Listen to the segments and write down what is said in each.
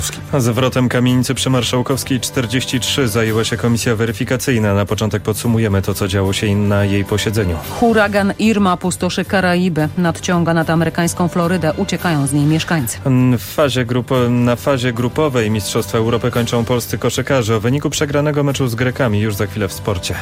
Zwrotem kamienicy przy Marszałkowskiej 43 zajęła się komisja weryfikacyjna. Na początek podsumujemy to, co działo się na jej posiedzeniu. Huragan Irma pustoszy Karaiby. Nadciąga nad amerykańską Florydę. Uciekają z niej mieszkańcy. Na fazie grupowej Mistrzostwa Europy kończą polscy koszykarze. O wyniku przegranego meczu z Grekami już za chwilę w sporcie.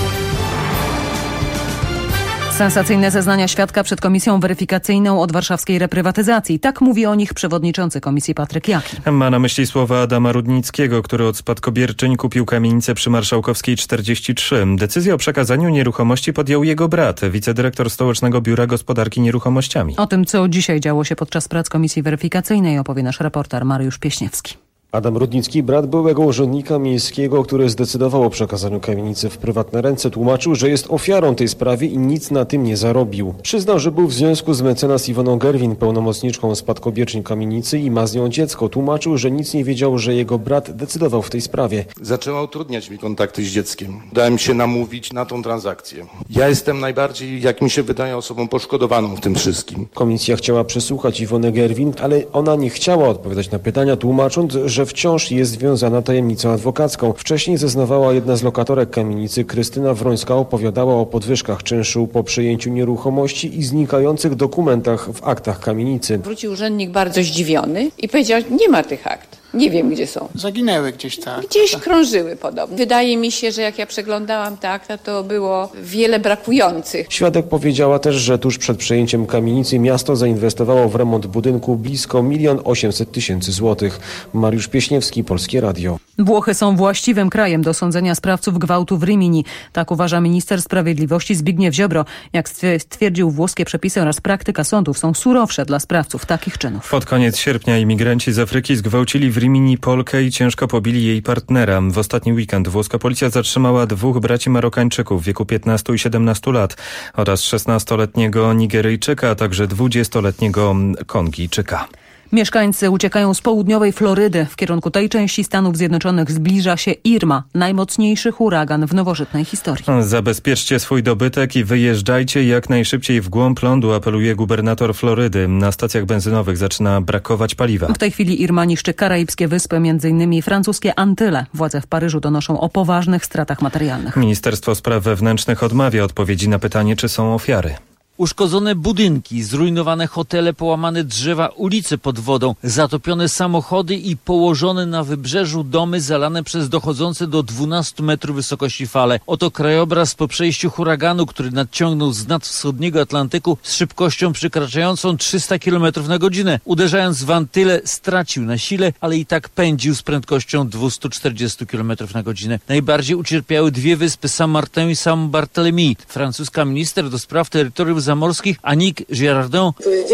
Sensacyjne zeznania świadka przed komisją weryfikacyjną od warszawskiej reprywatyzacji. Tak mówi o nich przewodniczący komisji Patryk Jaki. Ma na myśli słowa Adama Rudnickiego, który od spadkobierczyń kupił kamienicę przy Marszałkowskiej 43. Decyzję o przekazaniu nieruchomości podjął jego brat, wicedyrektor Stołecznego Biura Gospodarki Nieruchomościami. O tym, co dzisiaj działo się podczas prac komisji weryfikacyjnej, opowie nasz reporter Mariusz Pieśniewski. Adam Rudnicki, brat byłego urzędnika miejskiego, który zdecydował o przekazaniu kamienicy w prywatne ręce, tłumaczył, że jest ofiarą tej sprawy i nic na tym nie zarobił. Przyznał, że był w związku z mecenas Iwoną Gerwin, pełnomocniczką spadkobierczyń kamienicy i ma z nią dziecko. Tłumaczył, że nic nie wiedział, że jego brat decydował w tej sprawie. Zaczęła utrudniać mi kontakty z dzieckiem. Dałem się namówić na tą transakcję. Ja jestem najbardziej, jak mi się wydaje, osobą poszkodowaną w tym wszystkim. Komisja chciała przesłuchać Iwonę Gerwin, ale ona nie chciała odpowiadać na pytania, tłumacząc, że wciąż jest związana tajemnicą adwokacką. Wcześniej zeznawała jedna z lokatorek kamienicy, Krystyna Wrońska, opowiadała o podwyżkach czynszu po przejęciu nieruchomości i znikających dokumentach w aktach kamienicy. Wrócił urzędnik bardzo zdziwiony i powiedział, nie ma tych akt. Nie wiem, gdzie są. Zaginęły gdzieś, tak. Gdzieś krążyły podobno. Wydaje mi się, że jak ja przeglądałam te akta, to było wiele brakujących. Świadek powiedziała też, że tuż przed przejęciem kamienicy miasto zainwestowało w remont budynku blisko 1 800 000 złotych. Mariusz Pieśniewski, Polskie Radio. Włochy są właściwym krajem do sądzenia sprawców gwałtu w Rimini. Tak uważa minister sprawiedliwości Zbigniew Ziobro. Jak stwierdził, włoskie przepisy oraz praktyka sądów są surowsze dla sprawców takich czynów. Pod koniec sierpnia imigranci z Afryki zgwałcili w Rimini Polkę i ciężko pobili jej partnera. W ostatni weekend włoska policja zatrzymała 2 braci Marokańczyków w wieku 15 i 17 lat oraz 16-letniego Nigeryjczyka, a także 20-letniego Kongijczyka. Mieszkańcy uciekają z południowej Florydy. W kierunku tej części Stanów Zjednoczonych zbliża się Irma, najmocniejszy huragan w nowożytnej historii. Zabezpieczcie swój dobytek i wyjeżdżajcie jak najszybciej w głąb lądu, apeluje gubernator Florydy. Na stacjach benzynowych zaczyna brakować paliwa. W tej chwili Irma niszczy karaibskie wyspy, m.in. francuskie Antyle. Władze w Paryżu donoszą o poważnych stratach materialnych. Ministerstwo Spraw Wewnętrznych odmawia odpowiedzi na pytanie, czy są ofiary. Uszkodzone budynki, zrujnowane hotele, połamane drzewa, ulice pod wodą, zatopione samochody i położone na wybrzeżu domy zalane przez dochodzące do 12 metrów wysokości fale. Oto krajobraz po przejściu huraganu, który nadciągnął z nad wschodniego Atlantyku z szybkością przekraczającą 300 km na godzinę. Uderzając w Antyle, stracił na sile, ale i tak pędził z prędkością 240 km na godzinę. Najbardziej ucierpiały 2 wyspy, Saint-Martin i Saint-Barthélemy. Francuska minister do spraw terytoriów zamorskich Annick Girardin.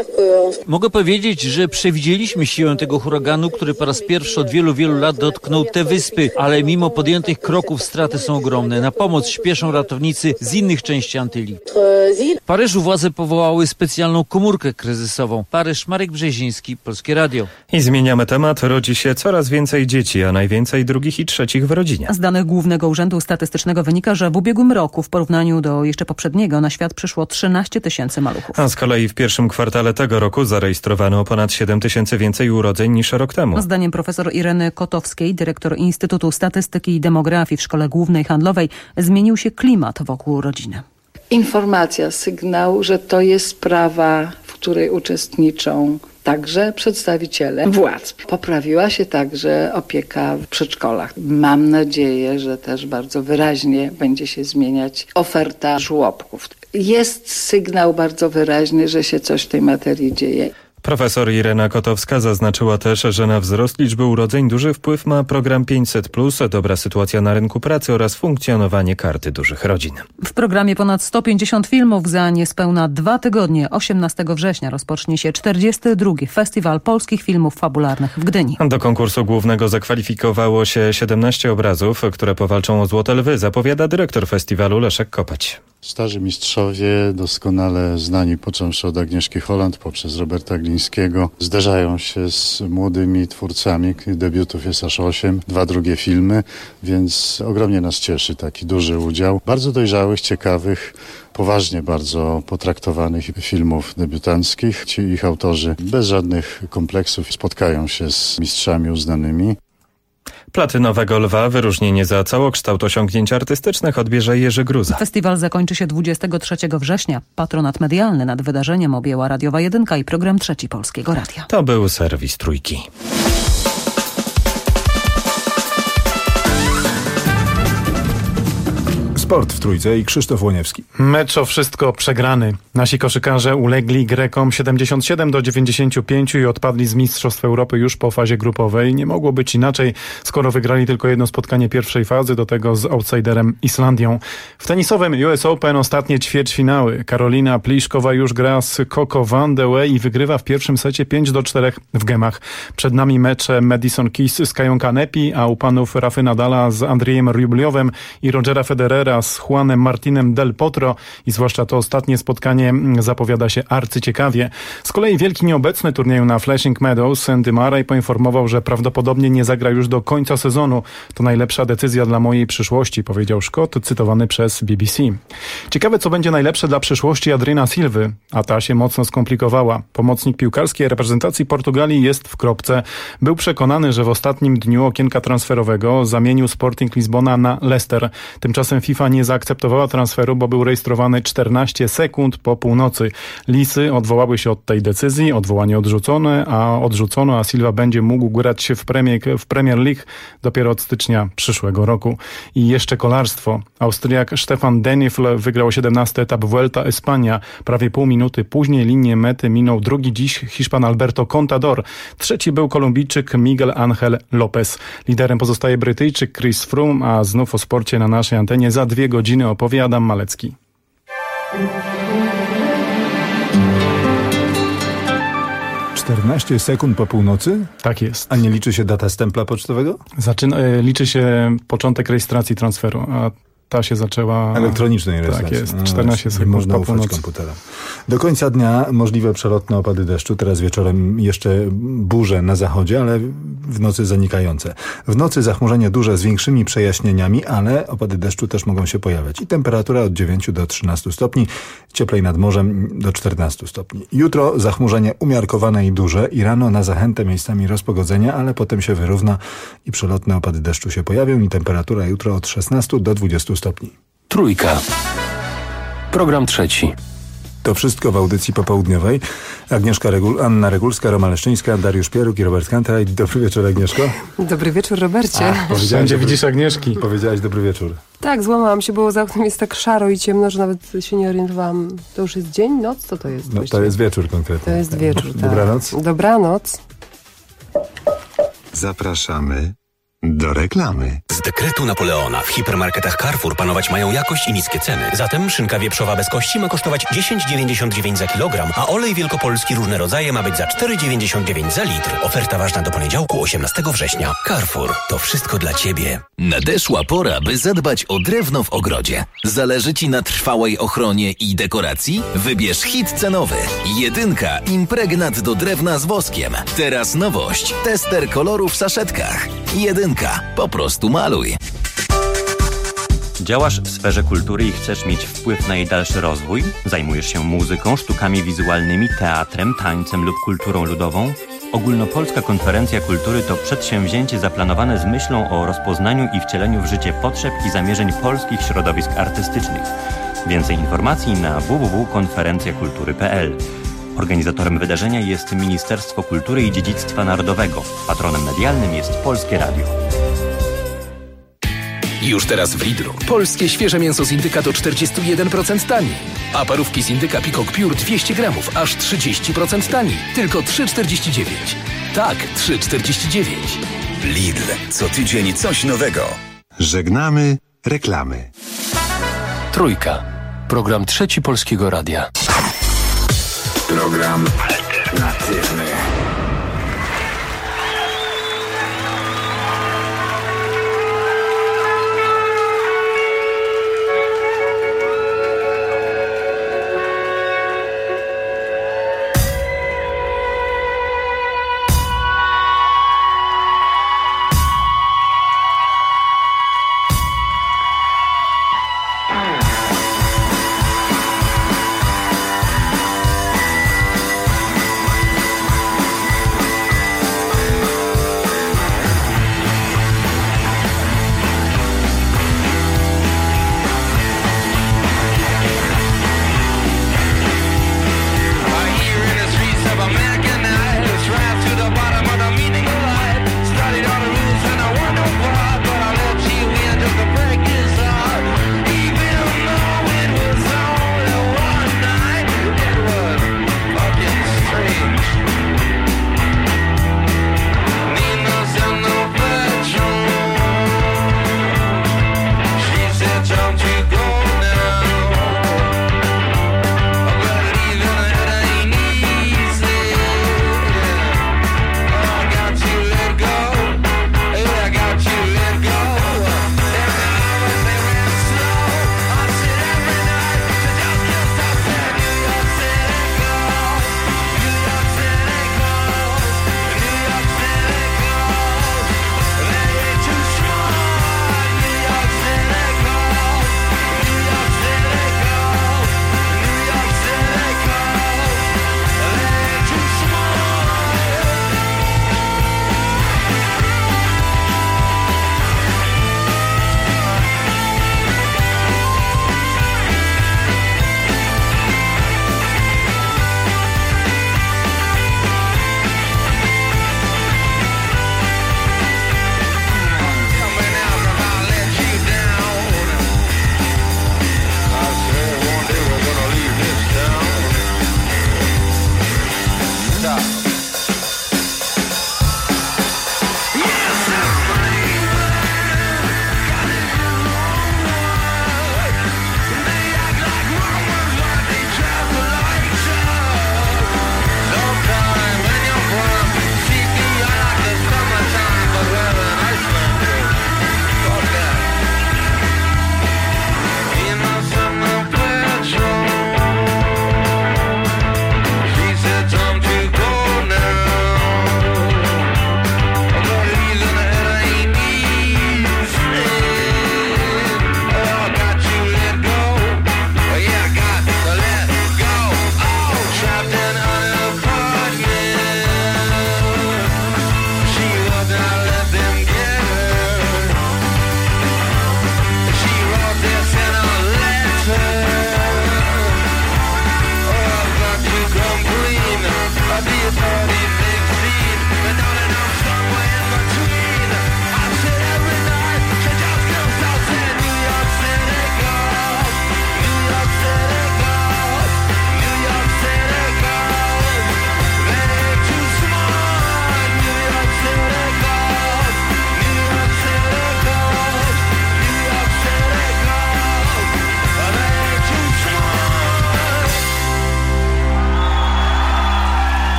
Mogę powiedzieć, że przewidzieliśmy siłę tego huraganu, który po raz pierwszy od wielu, wielu lat dotknął te wyspy, ale mimo podjętych kroków straty są ogromne. Na pomoc śpieszą ratownicy z innych części Antyli. W Paryżu władze powołały specjalną komórkę kryzysową. Paryż, Marek Brzeziński, Polskie Radio. I zmieniamy temat. Rodzi się coraz więcej dzieci, a najwięcej drugich i trzecich w rodzinie. Z danych Głównego Urzędu Statystycznego wynika, że w ubiegłym roku w porównaniu do jeszcze poprzedniego na świat przyszło 13 000 maluchów. A z kolei w pierwszym kwartale tego roku zarejestrowano o ponad 7 000 więcej urodzeń niż rok temu. Zdaniem profesor Ireny Kotowskiej, dyrektor Instytutu Statystyki i Demografii w Szkole Głównej Handlowej, zmienił się klimat wokół rodziny. Informacja, sygnał, że to jest sprawa, w której uczestniczą także przedstawiciele władz. Poprawiła się także opieka w przedszkolach. Mam nadzieję, że też bardzo wyraźnie będzie się zmieniać oferta żłobków. Jest sygnał bardzo wyraźny, że się coś w tej materii dzieje. Profesor Irena Kotowska zaznaczyła też, że na wzrost liczby urodzeń duży wpływ ma program 500+, dobra sytuacja na rynku pracy oraz funkcjonowanie Karty Dużych Rodzin. W programie ponad 150 filmów. Za niespełna 2 tygodnie, 18 września, rozpocznie się 42. Festiwal Polskich Filmów Fabularnych w Gdyni. Do konkursu głównego zakwalifikowało się 17 obrazów, które powalczą o Złote Lwy, zapowiada dyrektor festiwalu Leszek Kopać. Starzy mistrzowie, doskonale znani począwszy od Agnieszki Holland poprzez Roberta Glińskiego, zderzają się z młodymi twórcami. Debiutów jest aż 8, 2 drugie filmy, więc ogromnie nas cieszy taki duży udział bardzo dojrzałych, ciekawych, poważnie bardzo potraktowanych filmów debiutanckich. Ci ich autorzy bez żadnych kompleksów spotkają się z mistrzami uznanymi. Platynowego Lwa, wyróżnienie za całokształt osiągnięć artystycznych, odbierze Jerzy Gruza. Festiwal zakończy się 23 września. Patronat medialny nad wydarzeniem objęła Radiowa 1 i program Trzeci Polskiego Radia. To był serwis Trójki. Sport w Trójce i Krzysztof Łoniewski. Mecz o wszystko przegrany. Nasi koszykarze ulegli Grekom 77-95 i odpadli z Mistrzostw Europy już po fazie grupowej. Nie mogło być inaczej, skoro wygrali tylko jedno spotkanie pierwszej fazy, do tego z outsiderem Islandią. W tenisowym US Open ostatnie ćwierćfinały. Karolina Pliszkowa już gra z Coco Vandeweghe i wygrywa w pierwszym secie 5-4 w gemach. Przed nami mecze Madison Keys z Kają Kanepi, a u panów Rafy Nadala z Andrzejem Rubliowem i Rogera Federera z Juanem Martinem Del Potro i zwłaszcza to ostatnie spotkanie zapowiada się arcyciekawie. Z kolei wielki nieobecny turnieju na Flushing Meadows Andy Murray poinformował, że prawdopodobnie nie zagra już do końca sezonu. To najlepsza decyzja dla mojej przyszłości, powiedział Szkot, cytowany przez BBC. Ciekawe, co będzie najlepsze dla przyszłości Adriana Silwy, a ta się mocno skomplikowała. Pomocnik piłkarskiej reprezentacji Portugalii jest w kropce. Był przekonany, że w ostatnim dniu okienka transferowego zamienił Sporting Lizbona na Leicester. Tymczasem FIFA nie zaakceptowała transferu, bo był rejestrowany 14 sekund po północy. Lisy odwołały się od tej decyzji, odwołanie odrzucono, a Silva będzie mógł grać w Premier League dopiero od stycznia przyszłego roku. I jeszcze kolarstwo. Austriak Stefan Denifl wygrał 17 etap Vuelta Espania. Prawie pół minuty później linię mety minął drugi dziś Hiszpan Alberto Contador. Trzeci był Kolumbijczyk Miguel Angel Lopez. Liderem pozostaje Brytyjczyk Chris Froome, a znów o sporcie na naszej antenie za 2 godziny opowie Adam Malecki. 14 sekund po północy? Tak jest. A nie liczy się data stempla pocztowego? Liczy się początek rejestracji transferu, a ta się zaczęła... Elektronicznej rejestracji. Tak jest, 14 sekund można po ufać północy. komputera. Do końca dnia możliwe przelotne opady deszczu. Teraz wieczorem jeszcze burze na zachodzie, ale w nocy zanikające. W nocy zachmurzenie duże z większymi przejaśnieniami, ale opady deszczu też mogą się pojawiać. I temperatura od 9 do 13 stopni, cieplej nad morzem do 14 stopni. Jutro zachmurzenie umiarkowane i duże i rano na zachętę miejscami rozpogodzenia, ale potem się wyrówna i przelotne opady deszczu się pojawią i temperatura jutro od 16 do 20 stopni. Trójka. Program trzeci. To wszystko w audycji popołudniowej. Agnieszka Anna Regulska, Roma Leszczyńska, Dariusz Pieruk i Robert Kantra. Dobry wieczór, Agnieszko. Dobry wieczór, Robercie. Wszędzie widzisz Agnieszki. Powiedziałaś dobry wieczór. Tak, złamałam się, bo za oknem jest tak szaro i ciemno, że nawet się nie orientowałam. To już jest dzień, noc? Co to jest? No, to jest wieczór konkretnie. To jest wieczór, tak. Dobranoc. Dobranoc. Zapraszamy do reklamy. Z dekretu Napoleona w hipermarketach Carrefour panować mają jakość i niskie ceny. Zatem szynka wieprzowa bez kości ma kosztować 10,99 za kilogram, a olej wielkopolski różne rodzaje ma być za 4,99 za litr. Oferta ważna do poniedziałku 18 września. Carrefour. To wszystko dla Ciebie. Nadeszła pora, by zadbać o drewno w ogrodzie. Zależy Ci na trwałej ochronie i dekoracji? Wybierz hit cenowy. Jedynka. Impregnat do drewna z woskiem. Teraz nowość. Tester koloru w saszetkach. Jedynka. Po prostu maluj. Działasz w sferze kultury i chcesz mieć wpływ na jej dalszy rozwój? Zajmujesz się muzyką, sztukami wizualnymi, teatrem, tańcem lub kulturą ludową? Ogólnopolska Konferencja Kultury to przedsięwzięcie zaplanowane z myślą o rozpoznaniu i wcieleniu w życie potrzeb i zamierzeń polskich środowisk artystycznych. Więcej informacji na www.konferencjakultury.pl. Organizatorem wydarzenia jest Ministerstwo Kultury i Dziedzictwa Narodowego. Patronem medialnym jest Polskie Radio. Już teraz w Lidlu. Polskie świeże mięso z indyka do 41% taniej. A parówki z indyka Peacock Pure 200 gramów aż 30% taniej. Tylko 3,49. Tak, 3,49. Lidl. Co tydzień coś nowego. Żegnamy reklamy. Trójka. Program trzeci Polskiego Radia. Program alternatywny.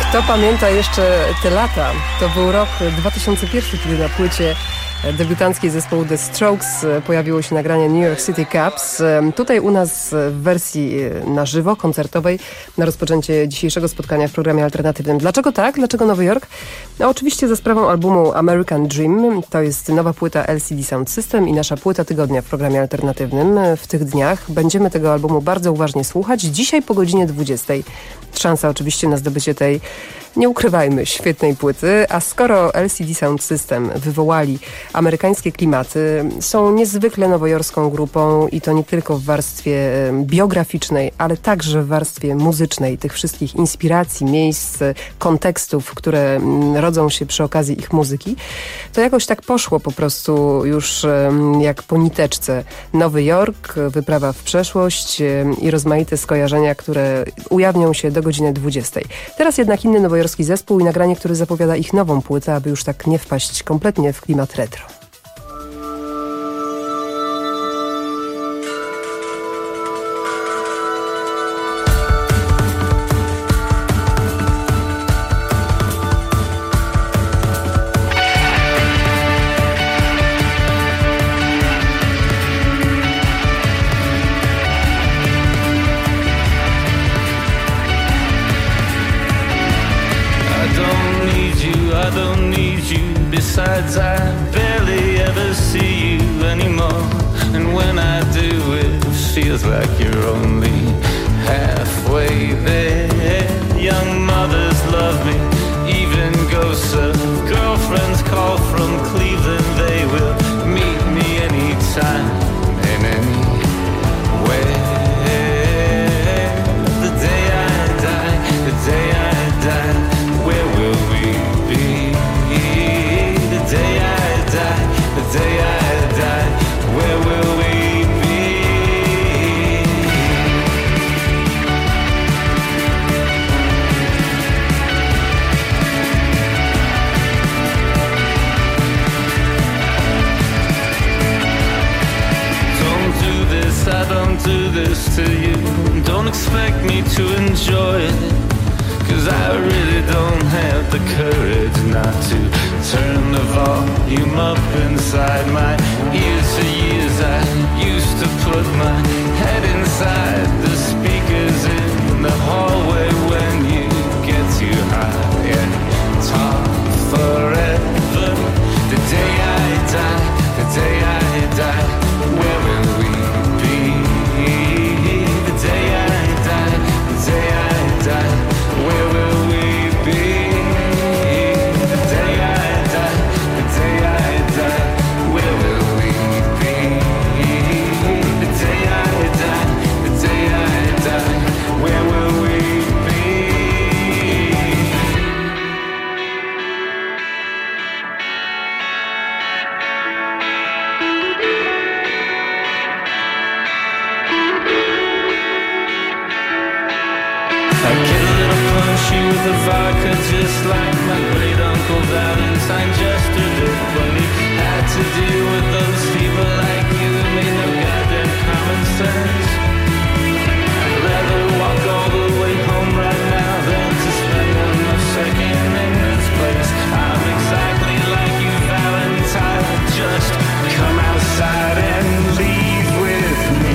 Kto pamięta jeszcze te lata? To był rok 2001, kiedy na płycie debiutanckiej zespołu The Strokes pojawiło się nagranie New York City Caps. Tutaj u nas w wersji na żywo, koncertowej, na rozpoczęcie dzisiejszego spotkania w programie alternatywnym. Dlaczego tak? Dlaczego Nowy Jork? No oczywiście za sprawą albumu American Dream. To jest nowa płyta LCD Sound System i nasza płyta tygodnia w programie alternatywnym. W tych dniach będziemy tego albumu bardzo uważnie słuchać. Dzisiaj po godzinie 20. Szansa oczywiście na zdobycie tej, nie ukrywajmy, świetnej płyty. A skoro LCD Sound System wywołali amerykańskie klimaty, są niezwykle nowojorską grupą i to nie tylko w warstwie biograficznej, ale także w warstwie muzycznej, tych wszystkich inspiracji, miejsc, kontekstów, które rodzą się przy okazji ich muzyki. To jakoś tak poszło po prostu już jak po niteczce. Nowy Jork, wyprawa w przeszłość i rozmaite skojarzenia, które ujawnią się do godziny 20. Teraz jednak inny nowojorski zespół i nagranie, które zapowiada ich nową płytę, aby już tak nie wpaść kompletnie w klimat retro. Besides, I barely ever see you anymore. And when I do, it feels like you're only halfway there. Young mothers love me, even ghosts of girlfriends call from Cleveland. They will meet me anytime and anywhere. The day I die, the day I die, where will we be? The day I die, the day I die, where will we be? Don't do this, I don't do this to you. Don't expect me to enjoy it, 'cause I really don't have the courage not to turn the volume up inside my ears. For years I used to put my head inside the speakers in the hallway when you get too high and talk forever. The day I die, the day I die, where will we be? The day I die, the day I die, where will we be? The day I die, the day I die, where will we be? The day I die, the day I die, where will we be? I get a little punchy with the vodka, just like my great uncle Valentine Jester did when he had to deal with those people like you that made no goddamn common sense. I'd rather walk all the way home right now than to spend another second in this place. I'm exactly like you, Valentine. Just come outside and leave with me.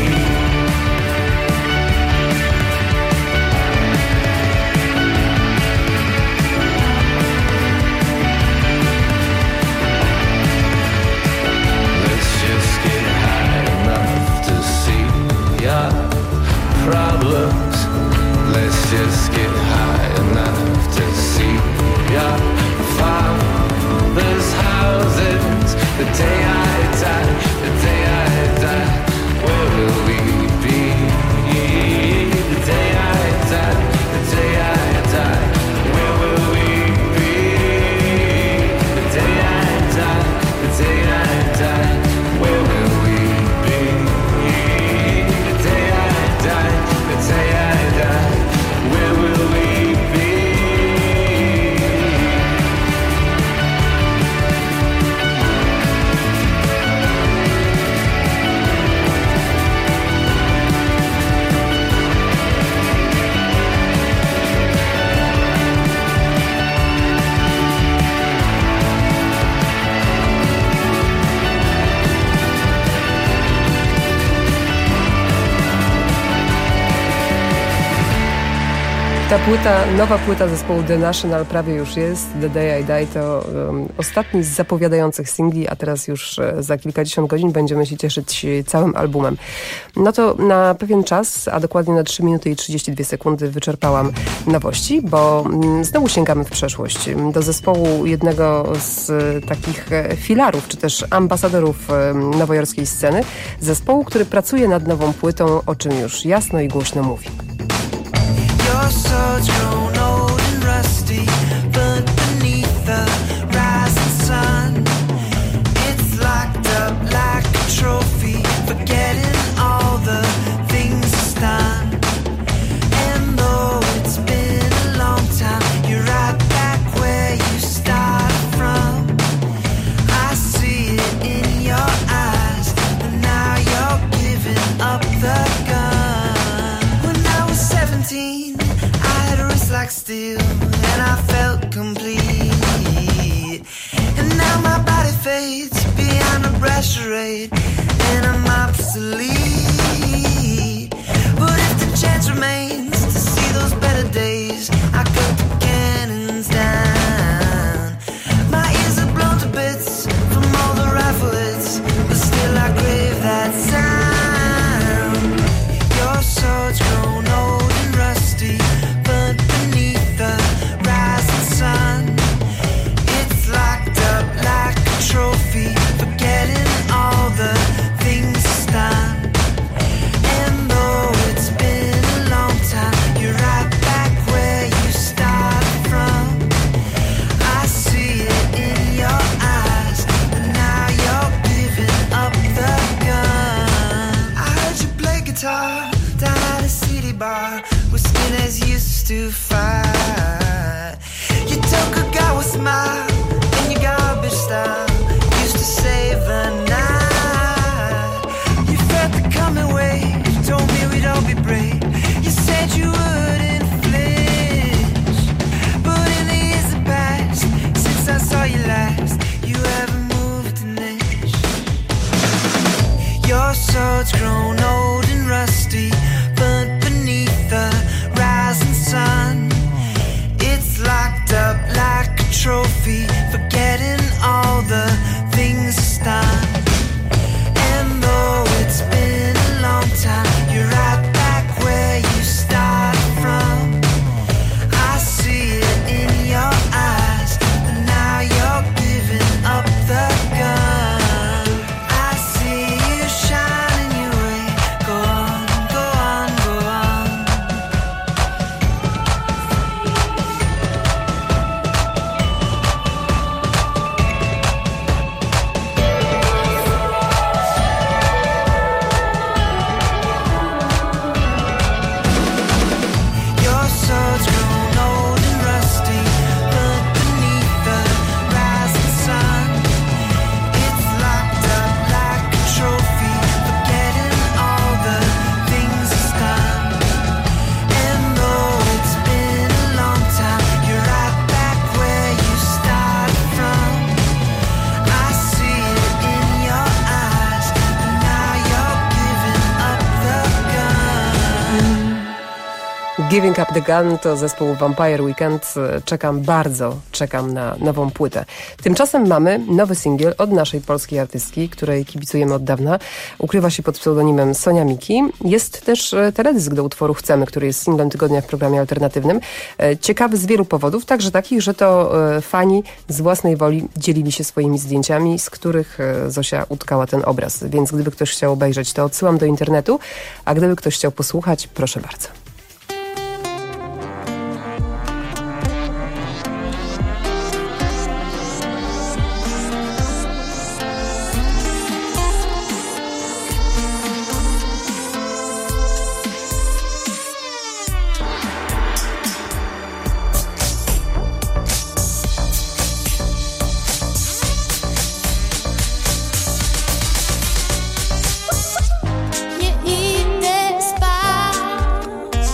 Problems. Let's just get high enough to see your father's houses. The day I die, the day I die, where will we be? The day I die, the day I die, where will we be? The day I die, the day I die, where will we be? The day I die, the day I die, where will we be? Ta płyta, nowa płyta zespołu The National prawie już jest. The Day I Die to ostatni z zapowiadających singli, a teraz już za kilkadziesiąt godzin będziemy się cieszyć całym albumem. No to na pewien czas, a dokładnie na 3 minuty i 32 sekundy wyczerpałam nowości, bo znowu sięgamy w przeszłość. Do zespołu jednego z takich filarów, czy też ambasadorów nowojorskiej sceny. Zespołu, który pracuje nad nową płytą, o czym już jasno i głośno mówi. Your swords grown old and rusty, burnt beneath the rising sun. It's locked up like a trophy, forgetting all the things it's done. And though it's been a long time, you're right back where you started from. I see it in your eyes, and now you're giving up the gun. When I was 17, like steel, and I felt complete. And now my body fades behind a brush raid, and I'm obsolete. But if the chance remains to see those better days, I cut the cannons down. My ears are blown to bits from all the rifle hits, but still I crave that sound. Your sword's grown old and rusty, burnt beneath the rising sun. It's locked up like a trophy, forgetting all the things it's done. And though it's been a long time, you're right back where you started from. I see it in your eyes, and now you're giving up the gun. I heard you play guitar down at a city bar where skinheads used to fight. You took a guy with a smile in your garbage style, used to save the night. You felt the coming wave, you told me we'd all be brave. You said you wouldn't flinch, but in the years that passed since I saw you last, you haven't moved an inch. Your sword's grown old and rusty, burnt beneath the rising sun. It's locked up like a trophy, forgetting all the things it's done. And though it's been a long time, you're right back where you started from. I see it in your eyes, and now you're giving up the gun. I see you shining your way. Go on, go on, go on. Your sword's grown old and rusty, burnt beneath the rising sun. It's locked up like a trophy, forgetting all the things it's done. And though it's been a long time, you're right back where you started from. I see it in your eyes, and now you're giving up the gun. Giving Up the Gun to zespół Vampire Weekend. Czekam na nową płytę. Tymczasem mamy nowy singiel od naszej polskiej artystki, której kibicujemy od dawna. Ukrywa się pod pseudonimem Sonia Miki. Jest też teledysk do utworu Chcemy, który jest singlem tygodnia w programie alternatywnym. Ciekawy z wielu powodów, także takich, że to fani z własnej woli dzielili się swoimi zdjęciami, z których Zosia utkała ten obraz. Więc gdyby ktoś chciał obejrzeć, to odsyłam do internetu, a gdyby ktoś chciał posłuchać, proszę bardzo. Nie idę spać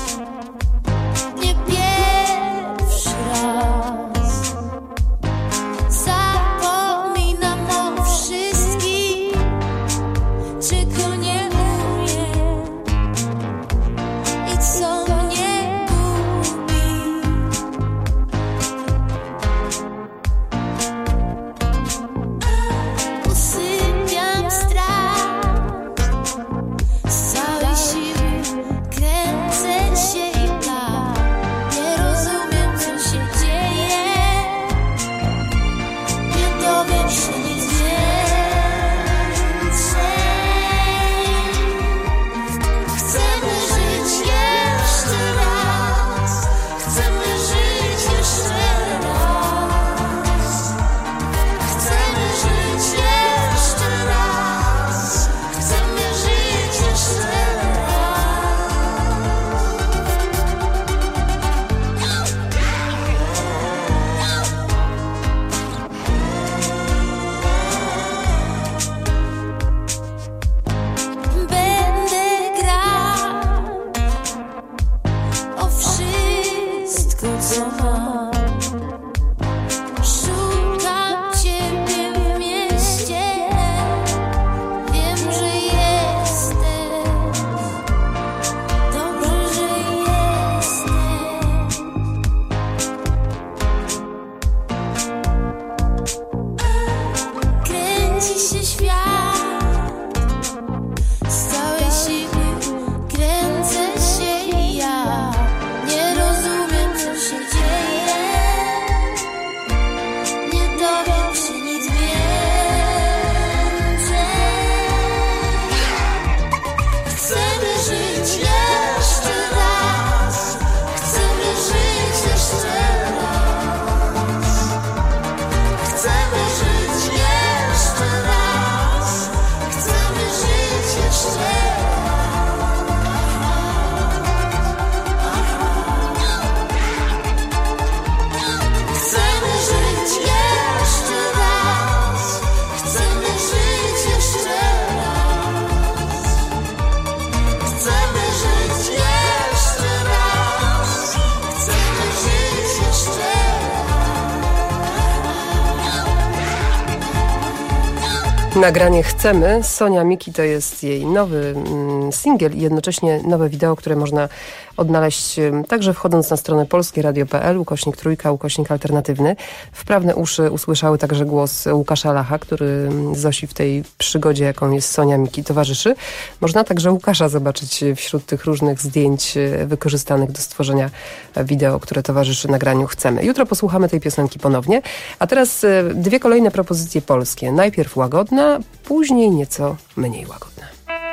Nagranie Chcemy. Sonia Miki to jest jej nowy singiel i jednocześnie nowe wideo, które można odnaleźć także wchodząc na stronę polskieradio.pl, /3/alternatywny. Wprawne uszy usłyszały także głos Łukasza Lacha, który Zosi w tej przygodzie, jaką jest Sonia Miki, towarzyszy. Można także Łukasza zobaczyć wśród tych różnych zdjęć wykorzystanych do stworzenia wideo, które towarzyszy nagraniu Chcemy. Jutro posłuchamy tej piosenki ponownie. A teraz dwie kolejne propozycje polskie. Najpierw łagodna, później nieco mniej łagodna.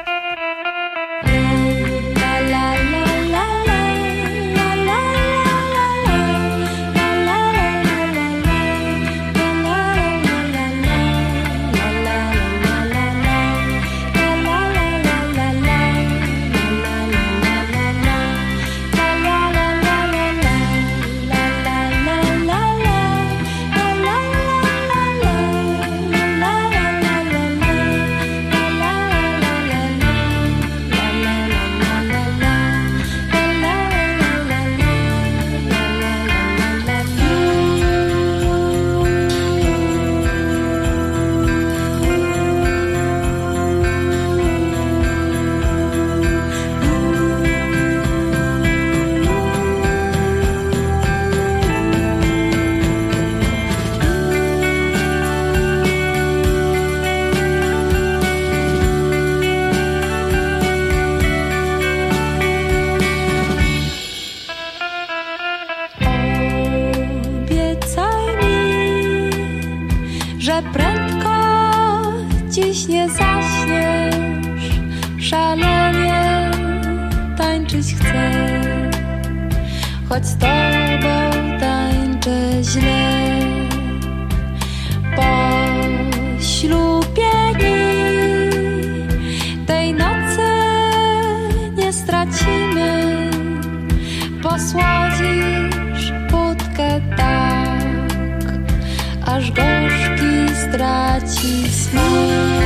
Choć z tobą tańczę źle, po ślubie tej nocy nie stracimy. Posłodzisz wódkę tak, aż gorzki straci smak.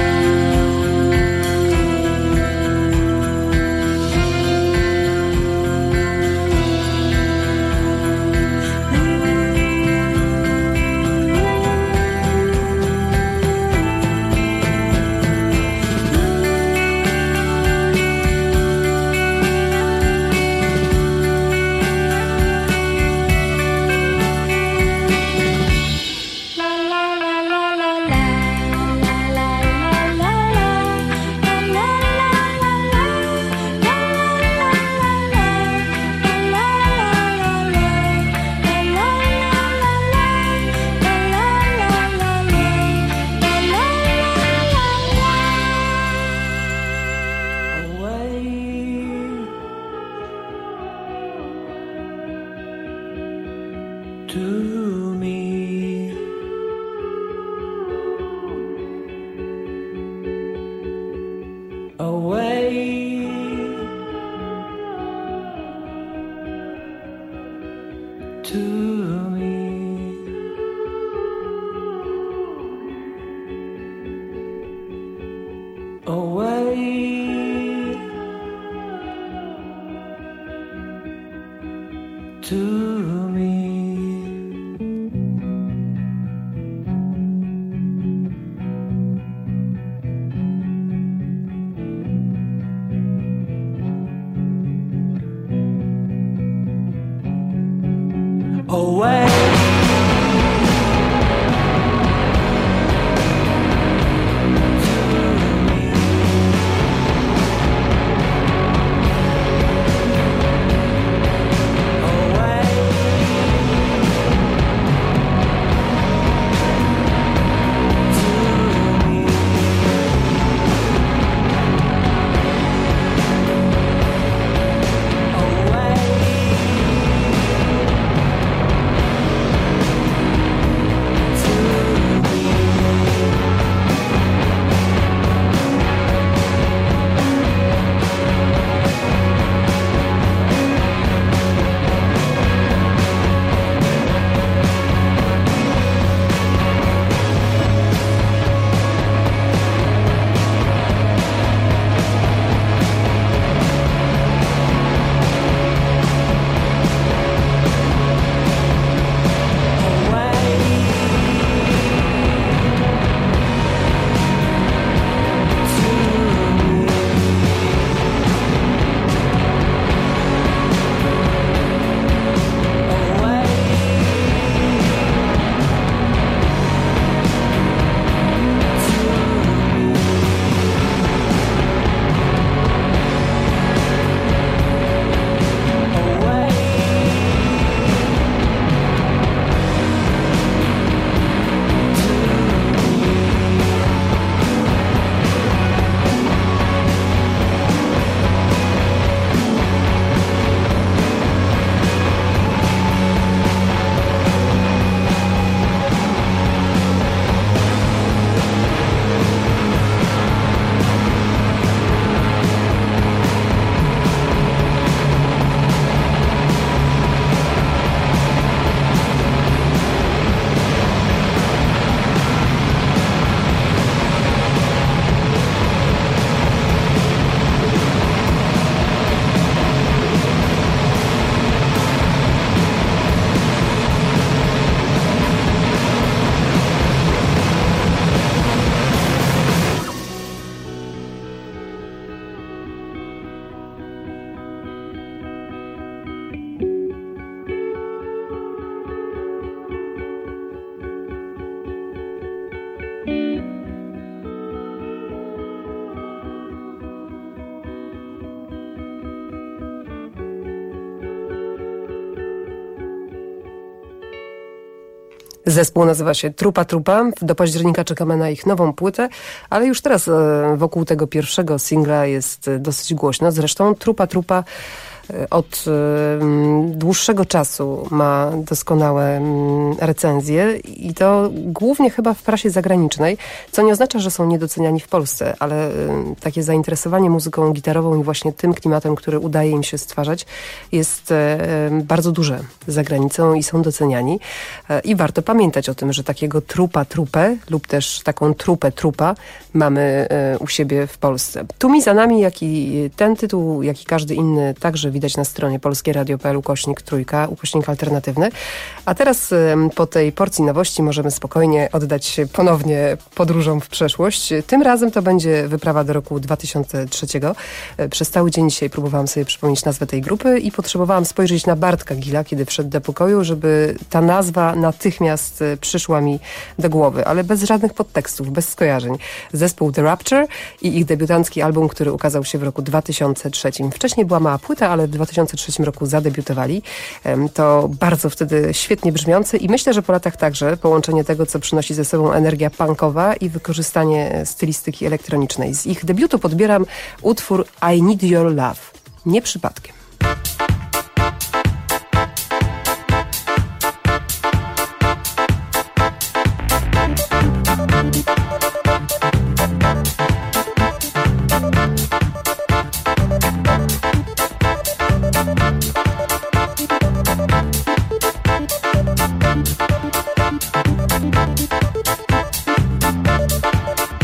Zespół nazywa się Trupa Trupa. Do października czekamy na ich nową płytę, ale już teraz wokół tego pierwszego singla jest dosyć głośno. Zresztą Trupa Trupa od dłuższego czasu ma doskonałe recenzje i to głównie chyba w prasie zagranicznej, co nie oznacza, że są niedoceniani w Polsce, ale takie zainteresowanie muzyką gitarową i właśnie tym klimatem, który udaje im się stwarzać, jest bardzo duże za granicą i są doceniani. I warto pamiętać o tym, że takiego Trupa Trupę lub też taką Trupę Trupa mamy u siebie w Polsce. Tu mi za nami, jak i ten tytuł, jak i każdy inny, także widać na stronie polskieradio.pl/3, alternatywny. A teraz po tej porcji nowości możemy spokojnie oddać się ponownie podróżom w przeszłość. Tym razem to będzie wyprawa do roku 2003. Przez cały dzień dzisiaj próbowałam sobie przypomnieć nazwę tej grupy i potrzebowałam spojrzeć na Bartka Gila, kiedy wszedł do pokoju, żeby ta nazwa natychmiast przyszła mi do głowy, ale bez żadnych podtekstów, bez skojarzeń. Zespół The Rapture i ich debiutancki album, który ukazał się w roku 2003. Wcześniej była mała płyta, ale w 2003 roku zadebiutowali. To bardzo wtedy świetnie brzmiące i myślę, że po latach także połączenie tego, co przynosi ze sobą energia punkowa i wykorzystanie stylistyki elektronicznej. Z ich debiutu podbieram utwór I Need Your Love. Nie przypadkiem.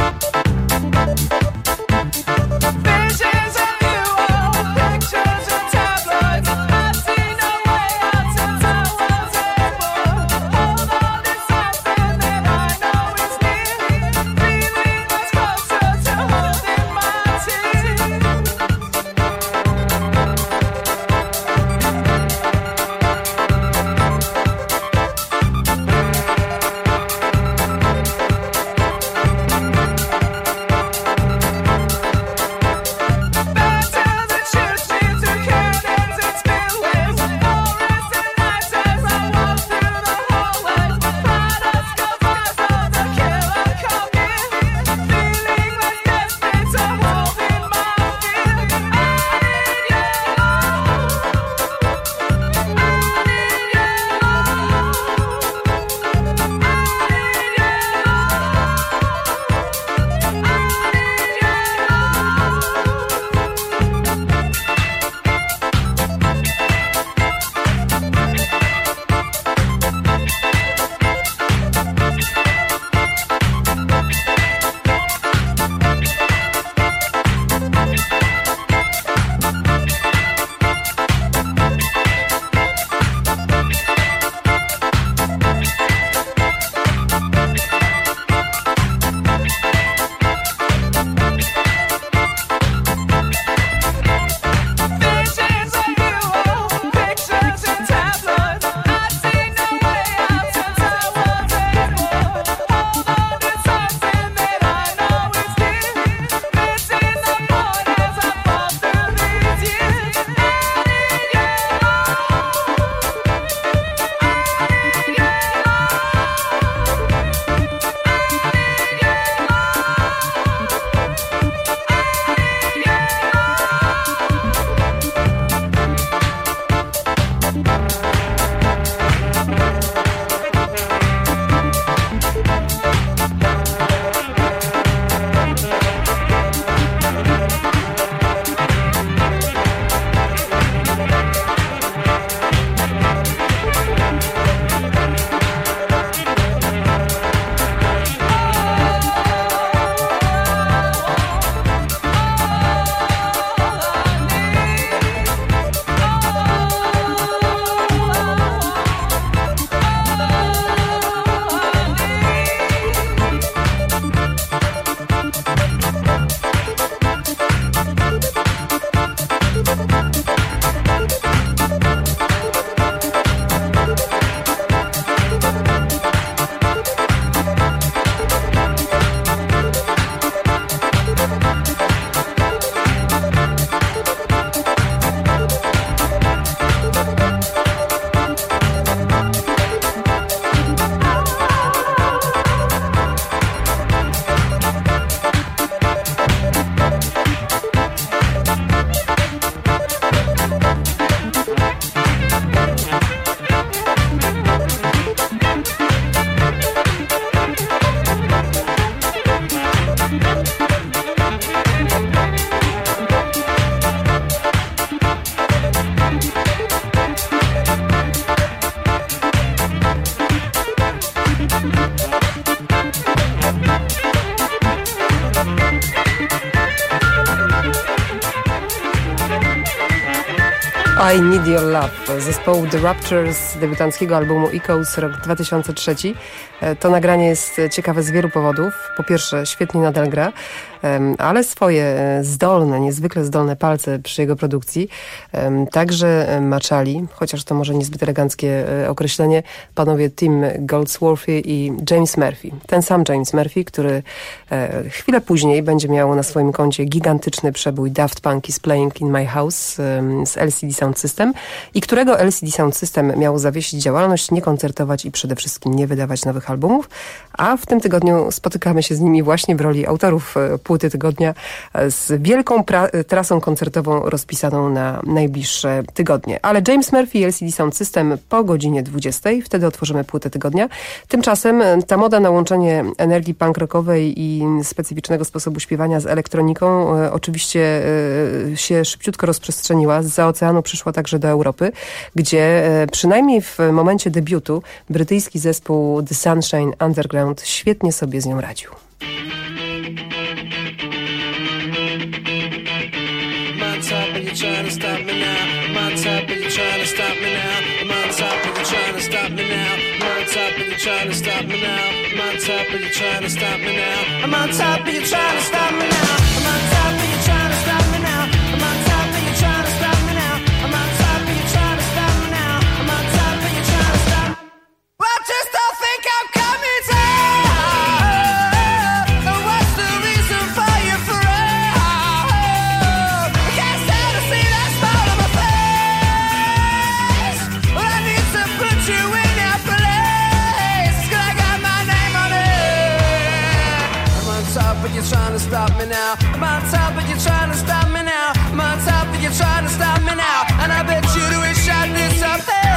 Visions of you, all pictures and I Need Your Love zespołu The Raptures, debiutanckiego albumu Echoes, rok 2003. To nagranie jest ciekawe z wielu powodów. Po pierwsze, świetnie nadal gra, ale swoje zdolne, niezwykle zdolne palce przy jego produkcji także maczali, chociaż to może niezbyt eleganckie określenie, panowie Tim Goldsworthy i James Murphy. Ten sam James Murphy, który chwilę później będzie miał na swoim koncie gigantyczny przebój Daft Punk is Playing in My House z LCD Sound System i którego LCD Sound System miał zawiesić działalność, nie koncertować i przede wszystkim nie wydawać nowych albumów, a w tym tygodniu spotykamy się z nimi właśnie w roli autorów płyty tygodnia z wielką trasą koncertową rozpisaną na najbliższe tygodnie. Ale James Murphy i LCD Sound System po godzinie 20. Wtedy otworzymy płytę tygodnia. Tymczasem ta moda na łączenie energii punk rockowej i specyficznego sposobu śpiewania z elektroniką oczywiście się szybciutko rozprzestrzeniła. Zza oceanu przyszła także do Europy, gdzie przynajmniej w momencie debiutu brytyjski zespół The Sunshine Underground świetnie sobie z nią radził. Trying to stop me now. I'm on top, but you're trying to stop me now. I'm on top, but you're trying to stop me now. And I bet you do wish I did something.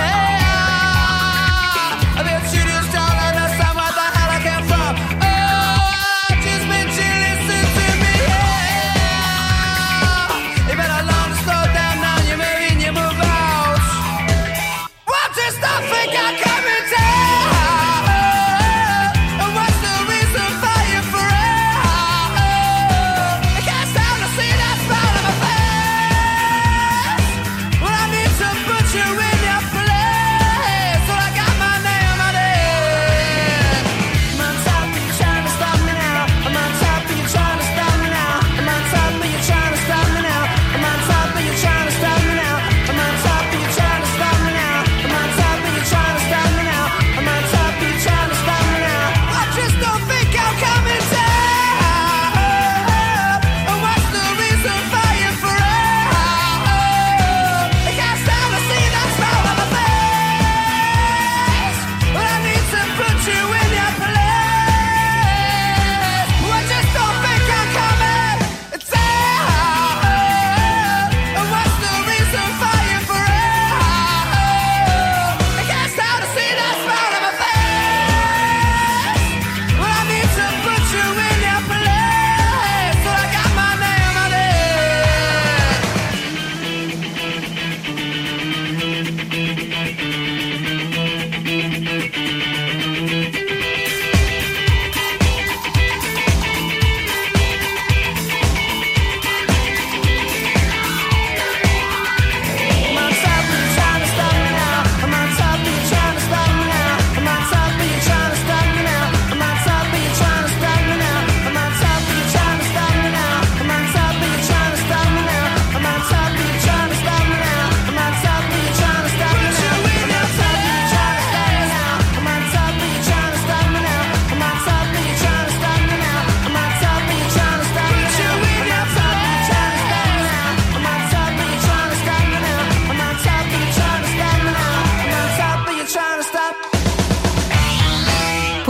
I bet you just don't understand what the hell I came from. Oh, just bet you listen to me. Yeah. You better learn to slow down now. You maybe you move out. What just don't think I come in town? And what's the reason for you forever? See that smile on my face. Well, I need to put you in your place.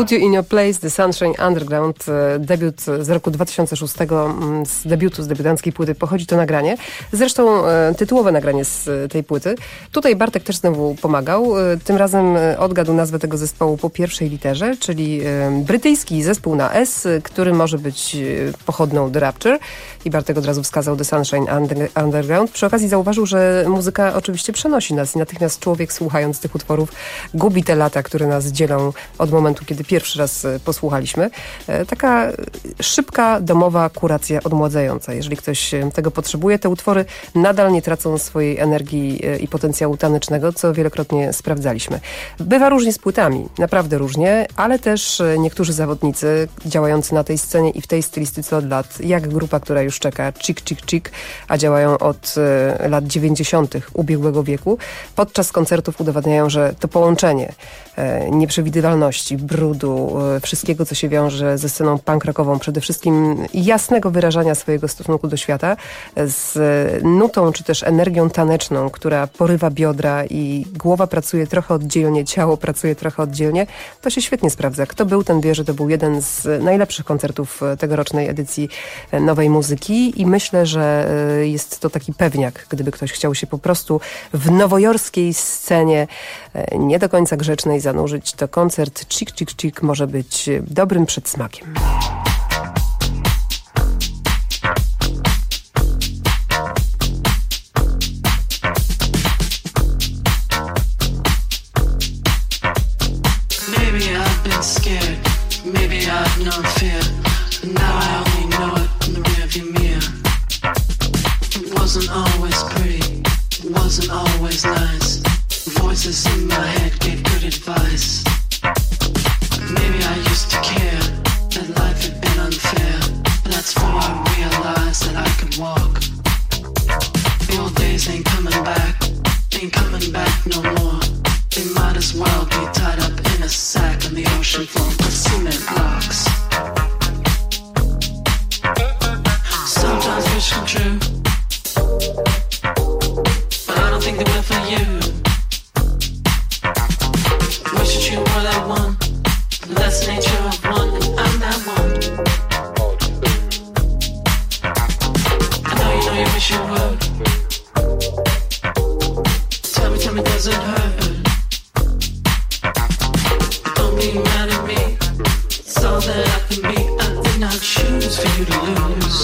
Put You In Your Place, The Sunshine Underground, debiut z roku 2006, z debiutanckiej płyty pochodzi to nagranie. Zresztą tytułowe nagranie z tej płyty. Tutaj Bartek też znowu pomagał. Tym razem odgadł nazwę tego zespołu po pierwszej literze, czyli brytyjski zespół na S, który może być pochodną The Rapture. I Bartek od razu wskazał The Sunshine Underground. Przy okazji zauważył, że muzyka oczywiście przenosi nas i natychmiast człowiek, słuchając tych utworów, gubi te lata, które nas dzielą od momentu, kiedy pierwszy raz posłuchaliśmy. Taka szybka, domowa kuracja odmładzająca. Jeżeli ktoś tego potrzebuje, te utwory nadal nie tracą swojej energii i potencjału tanecznego, co wielokrotnie sprawdzaliśmy. Bywa różnie z płytami, naprawdę różnie, ale też niektórzy zawodnicy działający na tej scenie i w tej stylistyce od lat, jak grupa, która już czeka, Chick Chick Chick, a działają od lat 90. ubiegłego wieku, podczas koncertów udowadniają, że to połączenie nieprzewidywalności, brudu, wszystkiego, co się wiąże ze sceną punk rockową, przede wszystkim jasnego wyrażania swojego stosunku do świata, z nutą czy też energią taneczną, która porywa biodra i głowa pracuje trochę oddzielnie, ciało pracuje trochę oddzielnie, to się świetnie sprawdza. Kto był, ten wie, że to był jeden z najlepszych koncertów tegorocznej edycji Nowej Muzyki i myślę, że jest to taki pewniak, gdyby ktoś chciał się po prostu w nowojorskiej scenie nie do końca grzecznej zanurzyć, to koncert Chick Chick Chick może być dobrym przedsmakiem. Voices in my head gave good advice. Maybe I used to care that life had been unfair, but that's before I realized that I could walk. The old days ain't coming back no more. They might as well be tied up in a sack on the ocean floor with cement blocks. Sometimes wish come true, but I don't think they will for you. Wish that you were that one. That's the nature of one, and I'm that one. I know you wish you would. Tell me, does it hurt? Don't be mad at me. It's all that I can be. I did not choose for you to lose.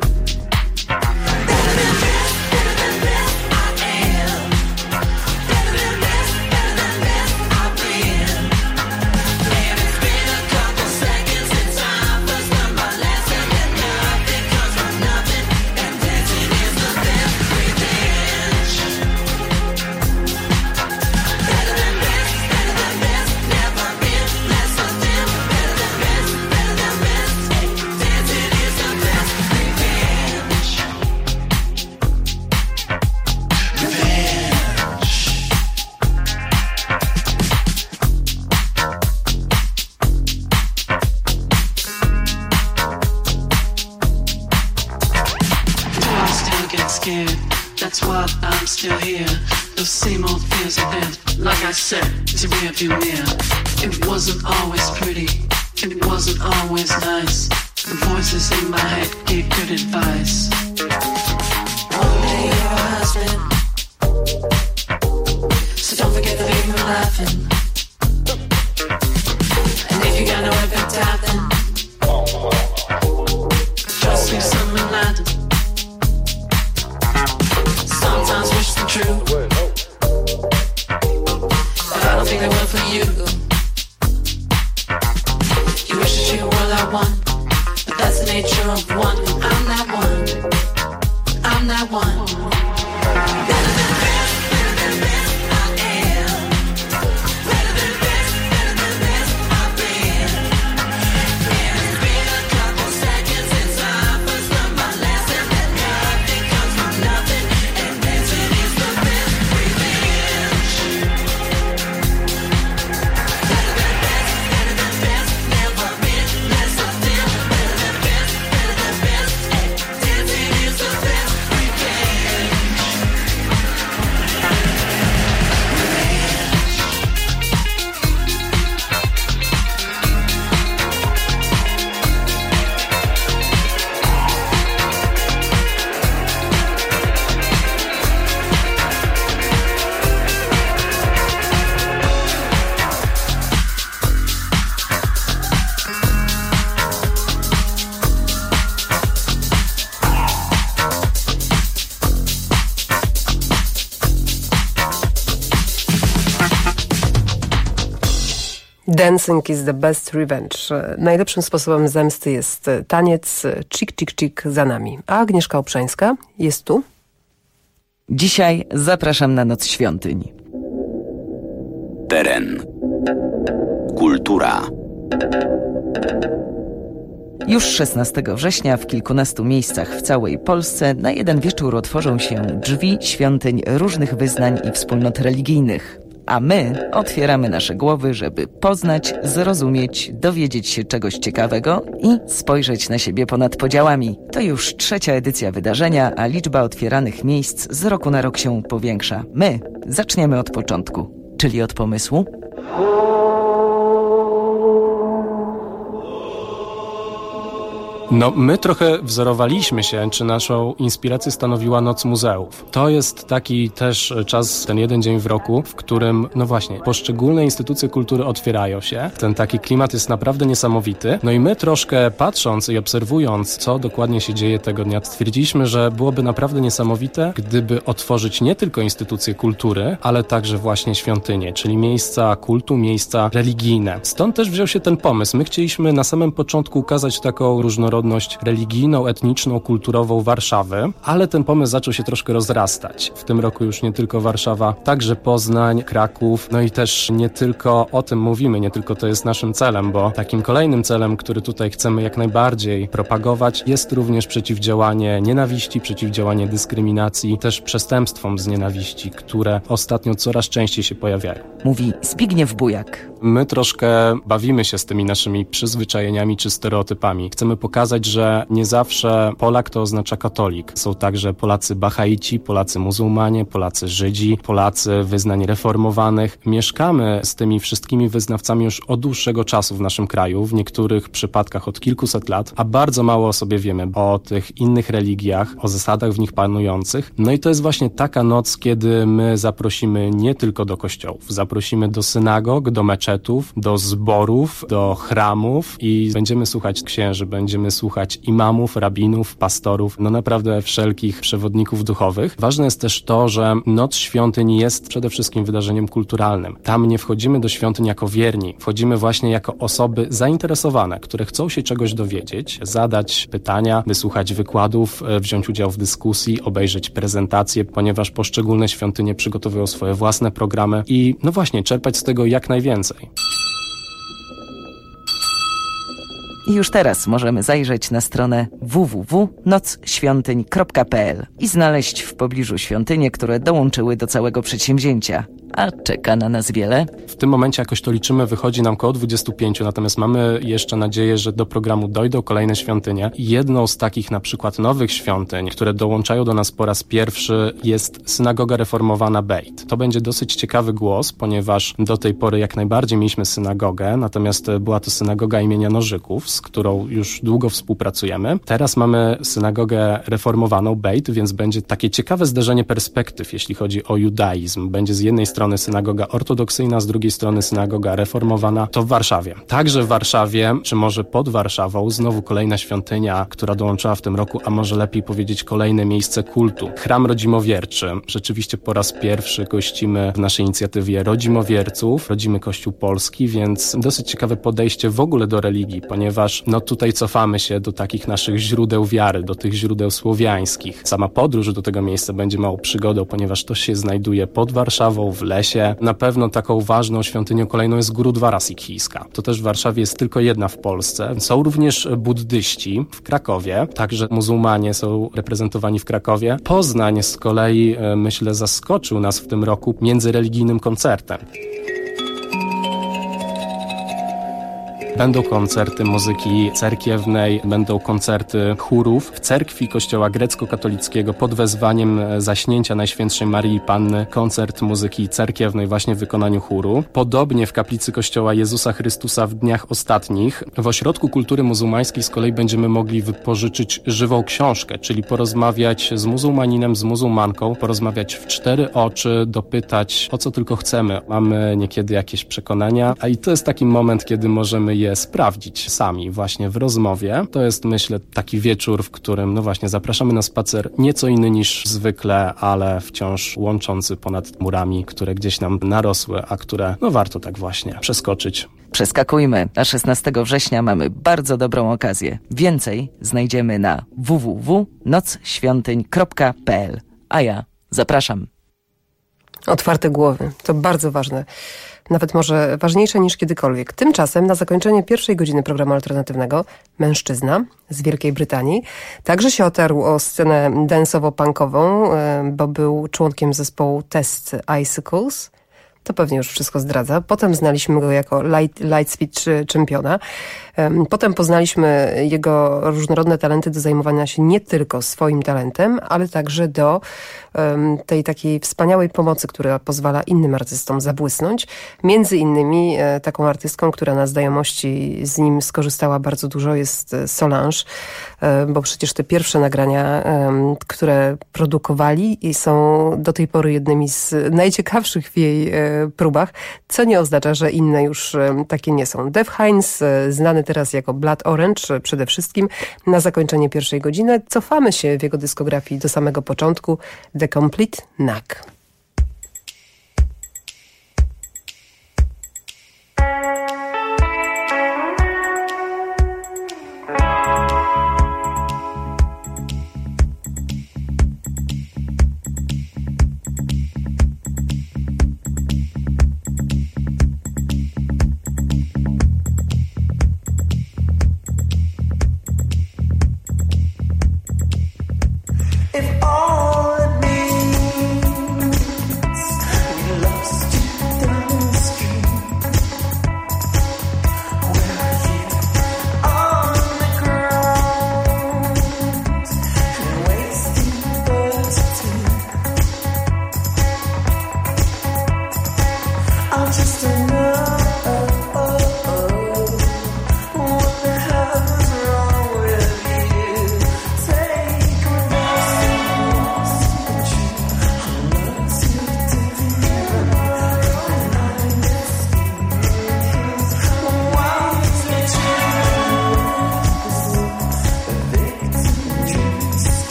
Still here, those same old fears are there. Like I said, it's a rearview mirror. It wasn't always pretty, it wasn't always nice. The voices in my head gave good advice. One day you're a husband, so don't forget to leave him laughing. And if you got no appetite, then just leave someone laughing. Sometimes wish them true, but I don't think they will for you. You wish that you were that one, but that's the nature of one. And I'm that one. I'm that one. Better than best, better than best I am. Better than best, better than best I've been. And it's been a couple seconds since I first learned my lesson that nothing comes from nothing. Dancing is the best revenge. Najlepszym sposobem zemsty jest taniec. Cik, cik, cik za nami. A Agnieszka Obszańska jest tu. Dzisiaj zapraszam na Noc Świątyń. Teren. Kultura. Już 16 września w kilkunastu miejscach w całej Polsce na jeden wieczór otworzą się drzwi świątyń różnych wyznań i wspólnot religijnych. A my otwieramy nasze głowy, żeby poznać, zrozumieć, dowiedzieć się czegoś ciekawego i spojrzeć na siebie ponad podziałami. To już 3. edycja wydarzenia, a liczba otwieranych miejsc z roku na rok się powiększa. My zaczniemy od początku, czyli od pomysłu. No, my trochę wzorowaliśmy się, czy naszą inspirację stanowiła Noc Muzeów. To jest taki też czas, ten jeden dzień w roku, w którym, no właśnie, poszczególne instytucje kultury otwierają się. Ten taki klimat jest naprawdę niesamowity. No i my troszkę patrząc i obserwując, co dokładnie się dzieje tego dnia, stwierdziliśmy, że byłoby naprawdę niesamowite, gdyby otworzyć nie tylko instytucje kultury, ale także właśnie świątynie, czyli miejsca kultu, miejsca religijne. Stąd też wziął się ten pomysł. My chcieliśmy na samym początku ukazać taką różnorodność religijną, etniczną, kulturową Warszawy, ale ten pomysł zaczął się troszkę rozrastać. W tym roku już nie tylko Warszawa, także Poznań, Kraków, no i też nie tylko o tym mówimy, nie tylko to jest naszym celem, bo takim kolejnym celem, który tutaj chcemy jak najbardziej propagować, jest również przeciwdziałanie nienawiści, przeciwdziałanie dyskryminacji, też przestępstwom z nienawiści, które ostatnio coraz częściej się pojawiają. Mówi Zbigniew Bujak. My troszkę bawimy się z tymi naszymi przyzwyczajeniami czy stereotypami. Chcemy pokazać, że nie zawsze Polak to oznacza katolik. Są także Polacy Bahaici, Polacy muzułmanie, Polacy Żydzi, Polacy wyznań reformowanych. Mieszkamy z tymi wszystkimi wyznawcami już od dłuższego czasu w naszym kraju, w niektórych przypadkach od kilkuset lat, a bardzo mało o sobie wiemy o tych innych religiach, o zasadach w nich panujących. No i to jest właśnie taka noc, kiedy my zaprosimy nie tylko do kościołów, zaprosimy do synagog, do meczetów, do zborów, do chramów i będziemy słuchać księży, będziemy słuchać imamów, rabinów, pastorów, no naprawdę wszelkich przewodników duchowych. Ważne jest też to, że Noc Świątyń jest przede wszystkim wydarzeniem kulturalnym. Tam nie wchodzimy do świątyń jako wierni, wchodzimy właśnie jako osoby zainteresowane, które chcą się czegoś dowiedzieć, zadać pytania, wysłuchać wykładów, wziąć udział w dyskusji, obejrzeć prezentacje, ponieważ poszczególne świątynie przygotowują swoje własne programy i no właśnie czerpać z tego jak najwięcej. I już teraz możemy zajrzeć na stronę www.nocświątyń.pl i znaleźć w pobliżu świątynie, które dołączyły do całego przedsięwzięcia. A czeka na nas wiele. W tym momencie jakoś to liczymy, wychodzi nam około 25, natomiast mamy jeszcze nadzieję, że do programu dojdą kolejne świątynie. Jedną z takich na przykład nowych świątyń, które dołączają do nas po raz pierwszy, jest synagoga reformowana Beit. To będzie dosyć ciekawy głos, ponieważ do tej pory jak najbardziej mieliśmy synagogę, natomiast była to synagoga imienia Nożyków, z którą już długo współpracujemy. Teraz mamy synagogę reformowaną Beit, więc będzie takie ciekawe zderzenie perspektyw, jeśli chodzi o judaizm. Będzie z jednej strony synagoga ortodoksyjna, z drugiej strony synagoga reformowana. To w Warszawie. Także w Warszawie, czy może pod Warszawą, znowu kolejna świątynia, która dołączyła w tym roku, a może lepiej powiedzieć kolejne miejsce kultu. Chram Rodzimowierczy. Rzeczywiście po raz pierwszy gościmy w naszej inicjatywie rodzimowierców, rodzimy Kościół Polski, więc dosyć ciekawe podejście w ogóle do religii, ponieważ no tutaj cofamy się do takich naszych źródeł wiary, do tych źródeł słowiańskich. Sama podróż do tego miejsca będzie małą przygodą, ponieważ to się znajduje pod Warszawą, w lesie. Na pewno taką ważną świątynią kolejną jest Gurudwara Sikhijska. To też w Warszawie jest tylko jedna w Polsce. Są również buddyści w Krakowie, także muzułmanie są reprezentowani w Krakowie. Poznań z kolei, myślę, zaskoczył nas w tym roku międzyreligijnym koncertem. Będą koncerty muzyki cerkiewnej, będą koncerty chórów w cerkwi kościoła grecko-katolickiego pod wezwaniem Zaśnięcia Najświętszej Maryi Panny, koncert muzyki cerkiewnej właśnie w wykonaniu chóru. Podobnie w kaplicy kościoła Jezusa Chrystusa w dniach ostatnich w Ośrodku Kultury Muzułmańskiej z kolei będziemy mogli wypożyczyć żywą książkę, czyli porozmawiać z muzułmaninem, z muzułmanką, porozmawiać w 4 oczy, dopytać o co tylko chcemy. Mamy niekiedy jakieś przekonania, a i to jest taki moment, kiedy możemy je sprawdzić sami właśnie w rozmowie. To jest, myślę, taki wieczór, w którym no właśnie zapraszamy na spacer nieco inny niż zwykle, ale wciąż łączący ponad murami, które gdzieś nam narosły, a które no warto tak właśnie przeskoczyć. Przeskakujmy, a 16 września mamy bardzo dobrą okazję. Więcej znajdziemy na www.nocświątyń.pl. A ja zapraszam. Otwarte głowy, to bardzo ważne. Nawet może ważniejsze niż kiedykolwiek. Tymczasem na zakończenie pierwszej godziny programu alternatywnego mężczyzna z Wielkiej Brytanii także się otarł o scenę dance'owo-punkową, bo był członkiem zespołu Test Icicles. To pewnie już wszystko zdradza. Potem znaliśmy go jako Lightspeed czempiona. Potem poznaliśmy jego różnorodne talenty do zajmowania się nie tylko swoim talentem, ale także do tej takiej wspaniałej pomocy, która pozwala innym artystom zabłysnąć. Między innymi taką artystką, która na znajomości z nim skorzystała bardzo dużo, jest Solange, bo przecież te pierwsze nagrania, które produkowali i są do tej pory jednymi z najciekawszych w jej próbach, co nie oznacza, że inne już takie nie są. Def Hines, znany teraz jako Blood Orange, przede wszystkim na zakończenie pierwszej godziny. Cofamy się w jego dyskografii do samego początku. The Complete Knack. If all it means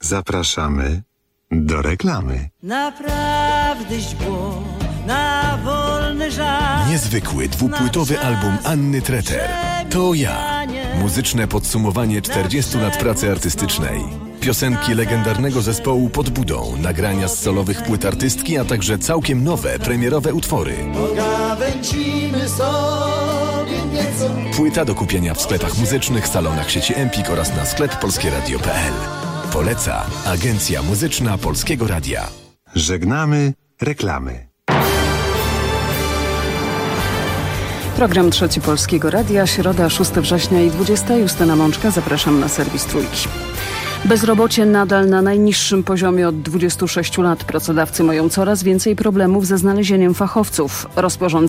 Zapraszamy do reklamy. Naprawdę źdźbło na wolny żart. Niezwykły dwupłytowy album Anny Treter. To ja. Muzyczne podsumowanie 40 lat pracy artystycznej. Piosenki legendarnego zespołu Pod Budą, nagrania z solowych płyt artystki, a także całkiem nowe, premierowe utwory. Pogawęcimy sobie nieco. Płyta do kupienia w sklepach muzycznych, salonach sieci Empik oraz na sklep polskieradio.pl. Poleca Agencja Muzyczna Polskiego Radia. Żegnamy reklamy. Program Trzeci Polskiego Radia, środa 6 września i 20. Justyna Mączka. Zapraszam na serwis Trójki. Bezrobocie nadal na najniższym poziomie od 26 lat. Pracodawcy mają coraz więcej problemów ze znalezieniem fachowców. Rozporządzenie